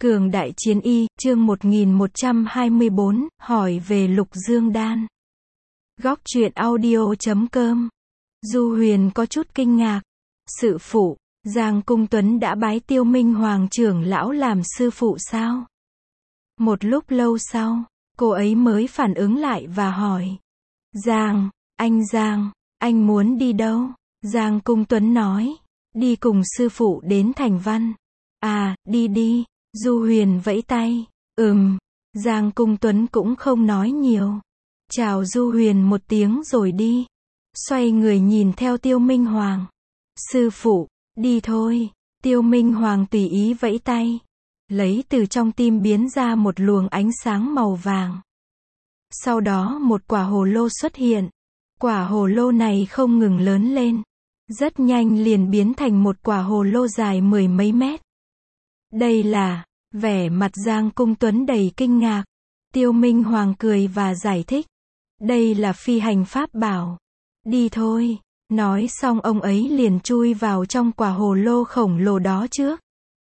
Cường đại chiến y, chương 1124, hỏi về Lục Dương Đan. Góc truyện audio.com. Du Huyền có chút kinh ngạc. Sư phụ, Giang Cung Tuấn đã bái Tiêu Minh Hoàng trưởng lão làm sư phụ sao? Một lúc lâu sau, cô ấy mới phản ứng lại và hỏi. Giang, anh muốn đi đâu? Giang Cung Tuấn nói. Đi cùng sư phụ đến Thành Văn. À, đi. Du Huyền vẫy tay. Giang Cung Tuấn cũng không nói nhiều. Chào Du Huyền một tiếng rồi đi. Xoay người nhìn theo Tiêu Minh Hoàng. Sư phụ, đi thôi. Tiêu Minh Hoàng tùy ý vẫy tay. Lấy từ trong tim biến ra một luồng ánh sáng màu vàng. Sau đó một quả hồ lô xuất hiện. Quả hồ lô này không ngừng lớn lên. Rất nhanh liền biến thành một quả hồ lô dài mười mấy mét. Đây là, vẻ mặt Giang Cung Tuấn đầy kinh ngạc. Tiêu Minh Hoàng cười và giải thích. Đây là phi hành pháp bảo. Đi thôi. Nói xong ông ấy liền chui vào trong quả hồ lô khổng lồ đó trước.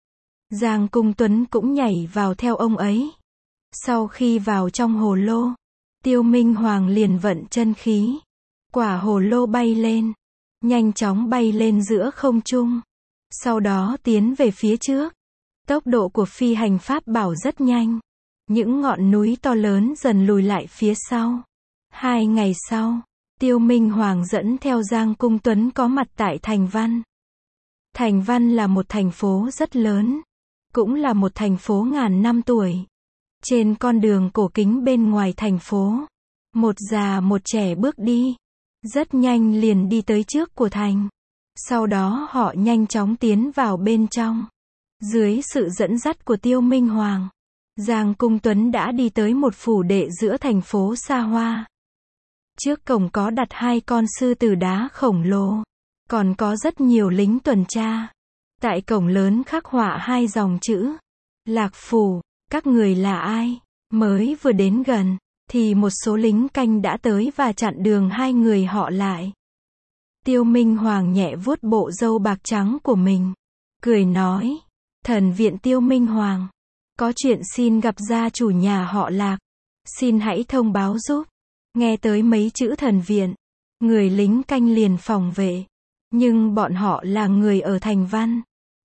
Giang Cung Tuấn cũng nhảy vào theo ông ấy. Sau khi vào trong hồ lô, Tiêu Minh Hoàng liền vận chân khí. Quả hồ lô bay lên. Nhanh chóng bay lên giữa không trung. Sau đó tiến về phía trước. Tốc độ của phi hành pháp bảo rất nhanh. Những ngọn núi to lớn dần lùi lại phía sau. 2 ngày sau, Tiêu Minh Hoàng dẫn theo Giang Cung Tuấn có mặt tại Thành Văn. Thành Văn là một thành phố rất lớn. Cũng là một thành phố ngàn năm tuổi. Trên con đường cổ kính bên ngoài thành phố, một già một trẻ bước đi. Rất nhanh liền đi tới trước của thành. Sau đó họ nhanh chóng tiến vào bên trong. Dưới sự dẫn dắt của Tiêu Minh Hoàng, Giang Cung Tuấn đã đi tới một phủ đệ giữa thành phố xa hoa. Trước cổng có đặt 2 con sư tử đá khổng lồ. Còn có rất nhiều lính tuần tra. Tại cổng lớn khắc họa 2 dòng chữ. Lạc Phủ, các người là ai? Mới vừa đến gần, thì một số lính canh đã tới và chặn đường 2 người họ lại. Tiêu Minh Hoàng nhẹ vuốt bộ râu bạc trắng của mình. Cười nói. Thần viện Tiêu Minh Hoàng. Có chuyện xin gặp gia chủ nhà họ Lạc. Xin hãy thông báo giúp. Nghe tới mấy chữ thần viện. Người lính canh liền phòng vệ. Nhưng bọn họ là người ở Thành Văn.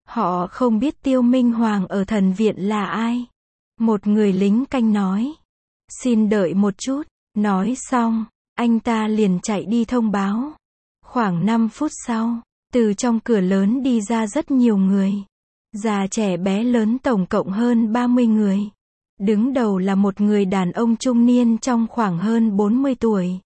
Họ không biết Tiêu Minh Hoàng ở thần viện là ai. Một người lính canh nói. Xin đợi một chút. Nói xong, anh ta liền chạy đi thông báo. Khoảng 5 phút sau, từ trong cửa lớn đi ra rất nhiều người. Già trẻ bé lớn tổng cộng hơn 30 người. Đứng đầu là một người đàn ông trung niên trong khoảng hơn 40 tuổi.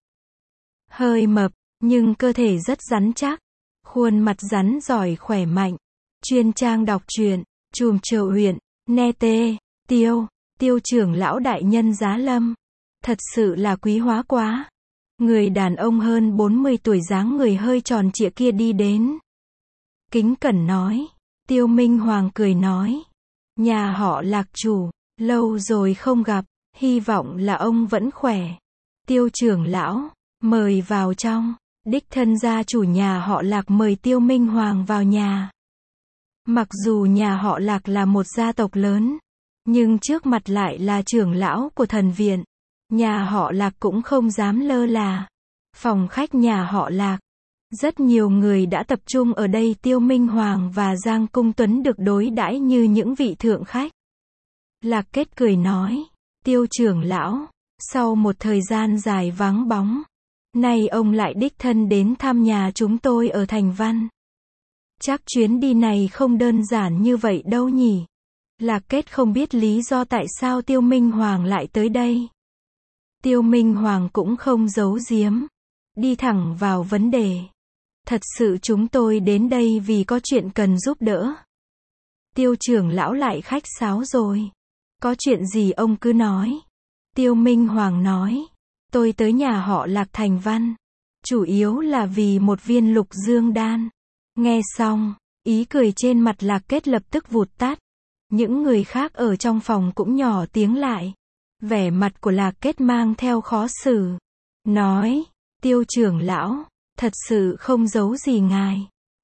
Hơi mập, nhưng cơ thể rất rắn chắc. Khuôn mặt rắn giỏi khỏe mạnh. Chuyên trang đọc truyện, Trùm Trợ huyện, Ne Tê, Tiêu trưởng lão đại nhân Giá Lâm. Thật sự là quý hóa quá. Người đàn ông hơn 40 tuổi dáng người hơi tròn trịa kia đi đến. Kính cẩn nói. Tiêu Minh Hoàng cười nói. Nhà họ Lạc chủ, lâu rồi không gặp, hy vọng là ông vẫn khỏe. Tiêu trưởng lão, mời vào trong. Đích thân gia chủ nhà họ Lạc mời Tiêu Minh Hoàng vào nhà. Mặc dù nhà họ Lạc là một gia tộc lớn, nhưng trước mặt lại là trưởng lão của thần viện. Nhà họ Lạc cũng không dám lơ là. Phòng khách nhà họ Lạc. Rất nhiều người đã tập trung ở đây. Tiêu Minh Hoàng và Giang Cung Tuấn được đối đãi như những vị thượng khách. Lạc Kết cười nói. Tiêu trưởng lão, sau một thời gian dài vắng bóng, nay ông lại đích thân đến thăm nhà chúng tôi ở Thành Văn. Chắc chuyến đi này không đơn giản như vậy đâu nhỉ. Lạc Kết không biết lý do tại sao Tiêu Minh Hoàng lại tới đây. Tiêu Minh Hoàng cũng không giấu giếm. Đi thẳng vào vấn đề. Thật sự chúng tôi đến đây vì có chuyện cần giúp đỡ. Tiêu trưởng lão lại khách sáo rồi. Có chuyện gì ông cứ nói. Tiêu Minh Hoàng nói. Tôi tới nhà họ Lạc Thành Văn. Chủ yếu là vì một viên Lục Dương Đan. Nghe xong, ý cười trên mặt Lạc Kết lập tức vụt tắt. Những người khác ở trong phòng cũng nhỏ tiếng lại. Vẻ mặt của Lạc Kết mang theo khó xử. Nói. Tiêu trưởng lão, thật sự không giấu gì ngài.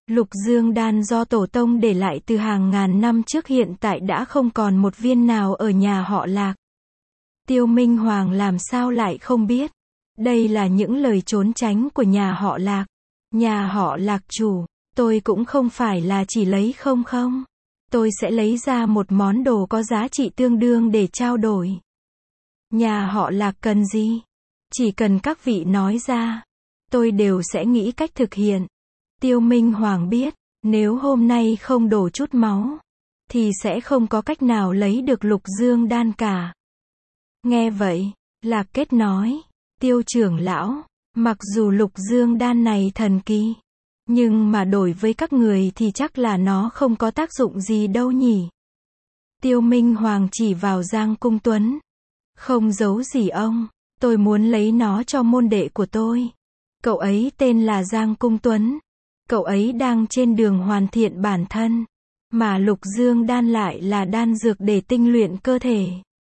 Lục dương đan do tổ tông để lại từ hàng ngàn năm trước hiện tại đã không còn một viên nào ở nhà họ Lạc. Tiêu Minh Hoàng làm sao lại không biết. Đây là những lời trốn tránh của nhà họ Lạc. Nhà họ Lạc chủ, tôi cũng không phải là chỉ lấy không. Tôi sẽ lấy ra một món đồ có giá trị tương đương để trao đổi. Nhà họ Lạc cần gì? Chỉ cần các vị nói ra, tôi đều sẽ nghĩ cách thực hiện. Tiêu Minh Hoàng biết, nếu hôm nay không đổ chút máu, thì sẽ không có cách nào lấy được lục dương đan cả. Nghe vậy, Lạc Kết nói, Tiêu trưởng lão, mặc dù lục dương đan này thần kỳ, nhưng mà đổi với các người thì chắc là nó không có tác dụng gì đâu nhỉ. Tiêu Minh Hoàng chỉ vào Giang Cung Tuấn. Không giấu gì ông, tôi muốn lấy nó cho môn đệ của tôi. Cậu ấy tên là Giang Cung Tuấn. Cậu ấy đang trên đường hoàn thiện bản thân, mà lục dương đan lại là đan dược để tinh luyện cơ thể.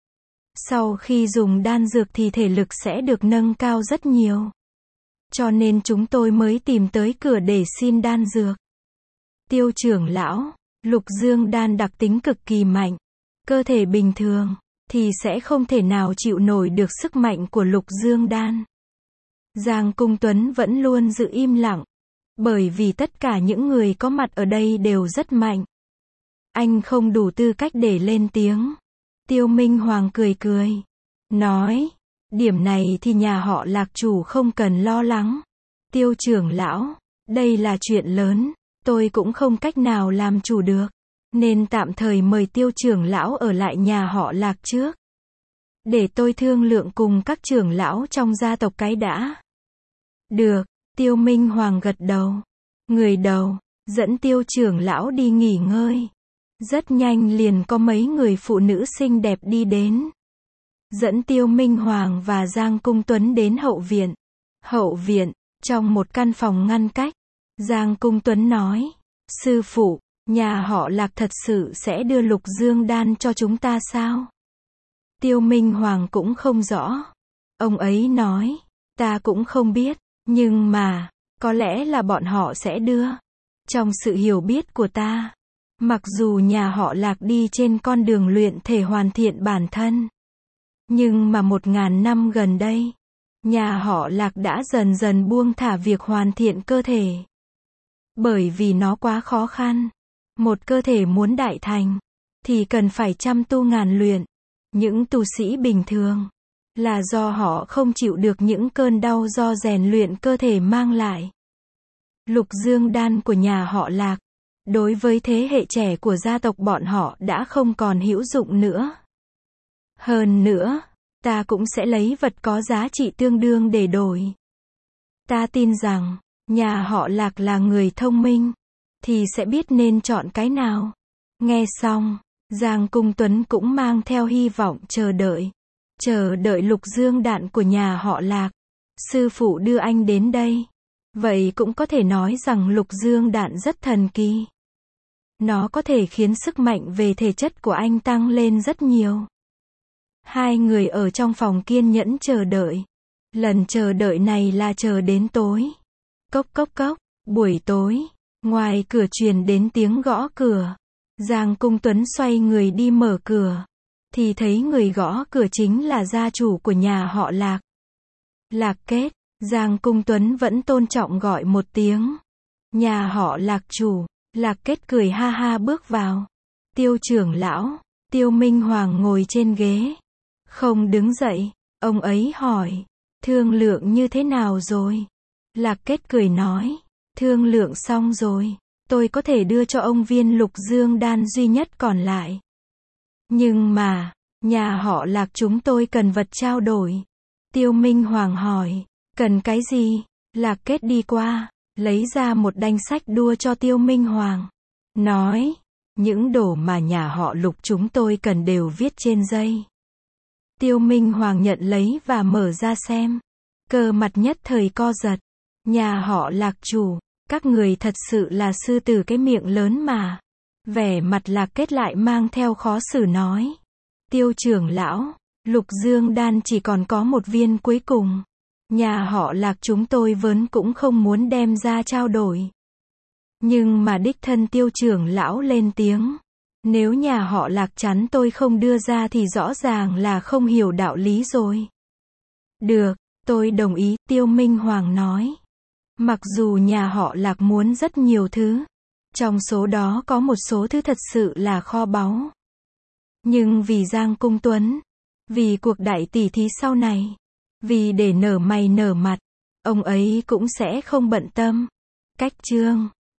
Sau khi dùng đan dược thì thể lực sẽ được nâng cao rất nhiều. Cho nên chúng tôi mới tìm tới cửa để xin đan dược. Tiêu trưởng lão, lục dương đan đặc tính cực kỳ mạnh. Cơ thể bình thường thì sẽ không thể nào chịu nổi được sức mạnh của lục dương đan. Giang Cung Tuấn vẫn luôn giữ im lặng, bởi vì tất cả những người có mặt ở đây đều rất mạnh. Anh không đủ tư cách để lên tiếng. Tiêu Minh Hoàng cười, nói, điểm này thì nhà họ Lạc chủ không cần lo lắng. Tiêu trưởng lão, đây là chuyện lớn, tôi cũng không cách nào làm chủ được, nên tạm thời mời Tiêu trưởng lão ở lại nhà họ Lạc trước. Để tôi thương lượng cùng các trưởng lão trong gia tộc cái đã. Được, Tiêu Minh Hoàng gật đầu. Người đầu, dẫn Tiêu trưởng lão đi nghỉ ngơi. Rất nhanh liền có mấy người phụ nữ xinh đẹp đi đến. Dẫn Tiêu Minh Hoàng và Giang Cung Tuấn đến hậu viện. Hậu viện, trong một căn phòng ngăn cách, Giang Cung Tuấn nói, sư phụ, nhà họ Lạc thật sự sẽ đưa lục dương đan cho chúng ta sao? Tiêu Minh Hoàng cũng không rõ. Ông ấy nói, ta cũng không biết, nhưng mà, có lẽ là bọn họ sẽ đưa. Trong sự hiểu biết của ta, mặc dù nhà họ Lạc đi trên con đường luyện thể hoàn thiện bản thân, nhưng mà 1000 năm gần đây, nhà họ Lạc đã dần dần buông thả việc hoàn thiện cơ thể. Bởi vì nó quá khó khăn. Một cơ thể muốn đại thành, thì cần phải trăm tu ngàn luyện. Những tu sĩ bình thường, là do họ không chịu được những cơn đau do rèn luyện cơ thể mang lại. Lục dương đan của nhà họ Lạc, đối với thế hệ trẻ của gia tộc bọn họ đã không còn hữu dụng nữa. Hơn nữa, ta cũng sẽ lấy vật có giá trị tương đương để đổi. Ta tin rằng, nhà họ Lạc là người thông minh, thì sẽ biết nên chọn cái nào. Nghe xong, Giang Cung Tuấn cũng mang theo hy vọng chờ đợi lục dương đạn của nhà họ Lạc. Sư phụ đưa anh đến đây. Vậy cũng có thể nói rằng lục dương đạn rất thần kỳ. Nó có thể khiến sức mạnh về thể chất của anh tăng lên rất nhiều. Hai người ở trong phòng kiên nhẫn chờ đợi. Lần chờ đợi này là chờ đến tối. Cốc cốc cốc, buổi tối, ngoài cửa truyền đến tiếng gõ cửa. Giang Cung Tuấn xoay người đi mở cửa, thì thấy người gõ cửa chính là gia chủ của nhà họ Lạc. Lạc Kết, Giang Cung Tuấn vẫn tôn trọng gọi một tiếng. Nhà họ Lạc chủ, Lạc Kết cười ha ha bước vào. Tiêu trưởng lão, Tiêu Minh Hoàng ngồi trên ghế, không đứng dậy, ông ấy hỏi, thương lượng như thế nào rồi? Lạc Kết cười nói, thương lượng xong rồi. Tôi có thể đưa cho ông viên lục dương đan duy nhất còn lại. Nhưng mà, nhà họ Lạc chúng tôi cần vật trao đổi. Tiêu Minh Hoàng hỏi, cần cái gì? Lạc Kết đi qua, lấy ra một danh sách đua cho Tiêu Minh Hoàng. Nói, những đồ mà nhà họ Lục chúng tôi cần đều viết trên dây. Tiêu Minh Hoàng nhận lấy và mở ra xem. Cơ mặt nhất thời co giật. Nhà họ Lạc chủ, các người thật sự là sư tử cái miệng lớn mà. Vẻ mặt Lạc Kết lại mang theo khó xử nói. Tiêu trưởng lão, lục dương đan chỉ còn có một viên cuối cùng. Nhà họ Lạc chúng tôi vốn cũng không muốn đem ra trao đổi. Nhưng mà đích thân Tiêu trưởng lão lên tiếng. Nếu nhà họ Lạc chắn tôi không đưa ra thì rõ ràng là không hiểu đạo lý rồi. Được, tôi đồng ý, Tiêu Minh Hoàng nói. Mặc dù nhà họ Lạc muốn rất nhiều thứ. Trong số đó có một số thứ thật sự là kho báu. Nhưng vì Giang Cung Tuấn, vì cuộc đại tỷ thí sau này, vì để nở mày nở mặt, ông ấy cũng sẽ không bận tâm. Cách chương